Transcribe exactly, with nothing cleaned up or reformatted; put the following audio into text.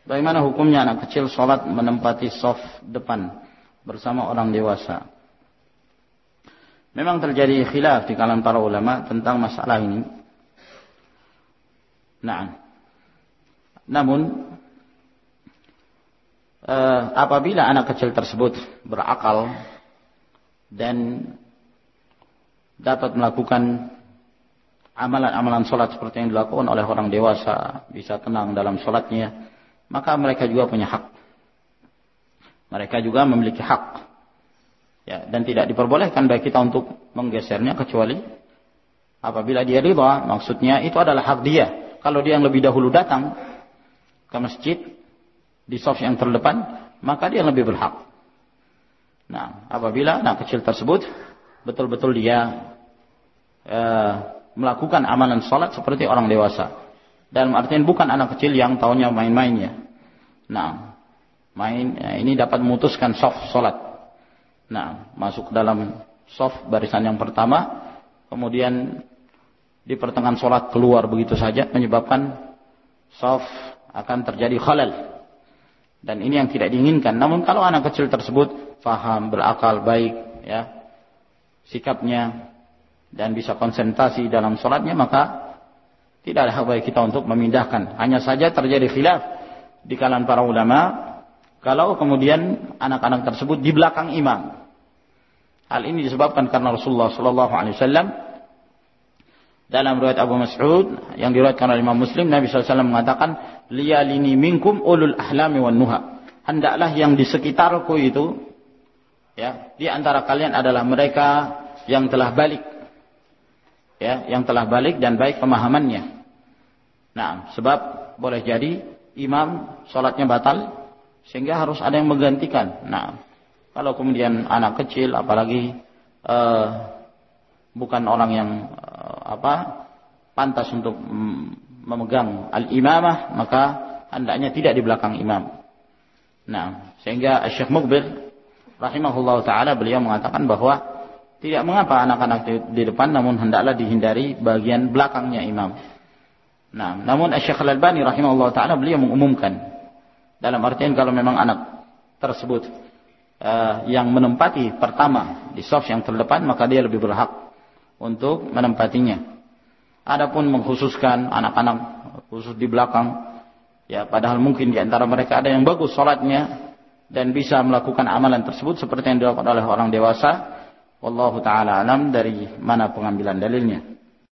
Bagaimana hukumnya anak kecil sholat menempati shaf depan bersama orang dewasa? Memang terjadi khilaf di kalangan para ulama tentang masalah ini. Nah, namun eh, apabila anak kecil tersebut berakal dan dapat melakukan amalan-amalan sholat seperti yang dilakukan oleh orang dewasa, bisa tenang dalam sholatnya, maka mereka juga punya hak. Mereka juga memiliki hak. Ya, dan tidak diperbolehkan bagi kita untuk menggesernya kecuali apabila dia ridha. Maksudnya itu adalah hak dia. Kalau dia yang lebih dahulu datang ke masjid di shaf yang terdepan, maka dia lebih berhak. Nah, apabila anak kecil tersebut betul-betul dia eh, melakukan amalan sholat seperti orang dewasa. Dalam artian bukan anak kecil yang tahunya main-mainnya. Nah, main ya, ini dapat memutuskan shaf sholat. Nah, masuk ke dalam shaf barisan yang pertama, kemudian di pertengahan sholat keluar begitu saja, menyebabkan shaf akan terjadi khalal. Dan ini yang tidak diinginkan. Namun kalau anak kecil tersebut faham, berakal, baik, ya, sikapnya dan bisa konsentrasi dalam sholatnya, maka tidak ada hak bagi kita untuk memindahkan. Hanya saja terjadi khilaf di kalangan para ulama kalau kemudian anak-anak tersebut di belakang imam. Hal ini disebabkan karena Rasulullah sallallahu alaihi wasallam dalam riwayat Abu Mas'ud yang diriwayatkan oleh Imam Muslim, Nabi sallallahu alaihi wasallam mengatakan, "Liyalini minkum ulul ahlami wan nuha." Hendaklah yang di sekitarku itu, ya, di antara kalian adalah mereka yang telah balik. Ya, yang telah balik dan baik pemahamannya. Nah, sebab boleh jadi imam sholatnya batal sehingga harus ada yang menggantikan. Nah, kalau kemudian anak kecil, apalagi uh, bukan orang yang uh, apa pantas untuk memegang al-imamah, maka hendaknya tidak di belakang imam. Nah, sehingga Syekh Muqbil rahimahullah taala beliau mengatakan bahwa tidak mengapa anak-anak di, di depan, namun hendaklah dihindari bagian belakangnya imam. Nah, namun Syekh Al-Albani rahimahullah taala beliau mengumumkan dalam artian kalau memang anak tersebut uh, yang menempati pertama di shaf yang terdepan, maka dia lebih berhak untuk menempatinya. Adapun mengkhususkan anak-anak khusus di belakang, ya, padahal mungkin di antara mereka ada yang bagus salatnya dan bisa melakukan amalan tersebut seperti yang dilakukan oleh orang dewasa. Wallahu ta'ala alam dari mana pengambilan dalilnya.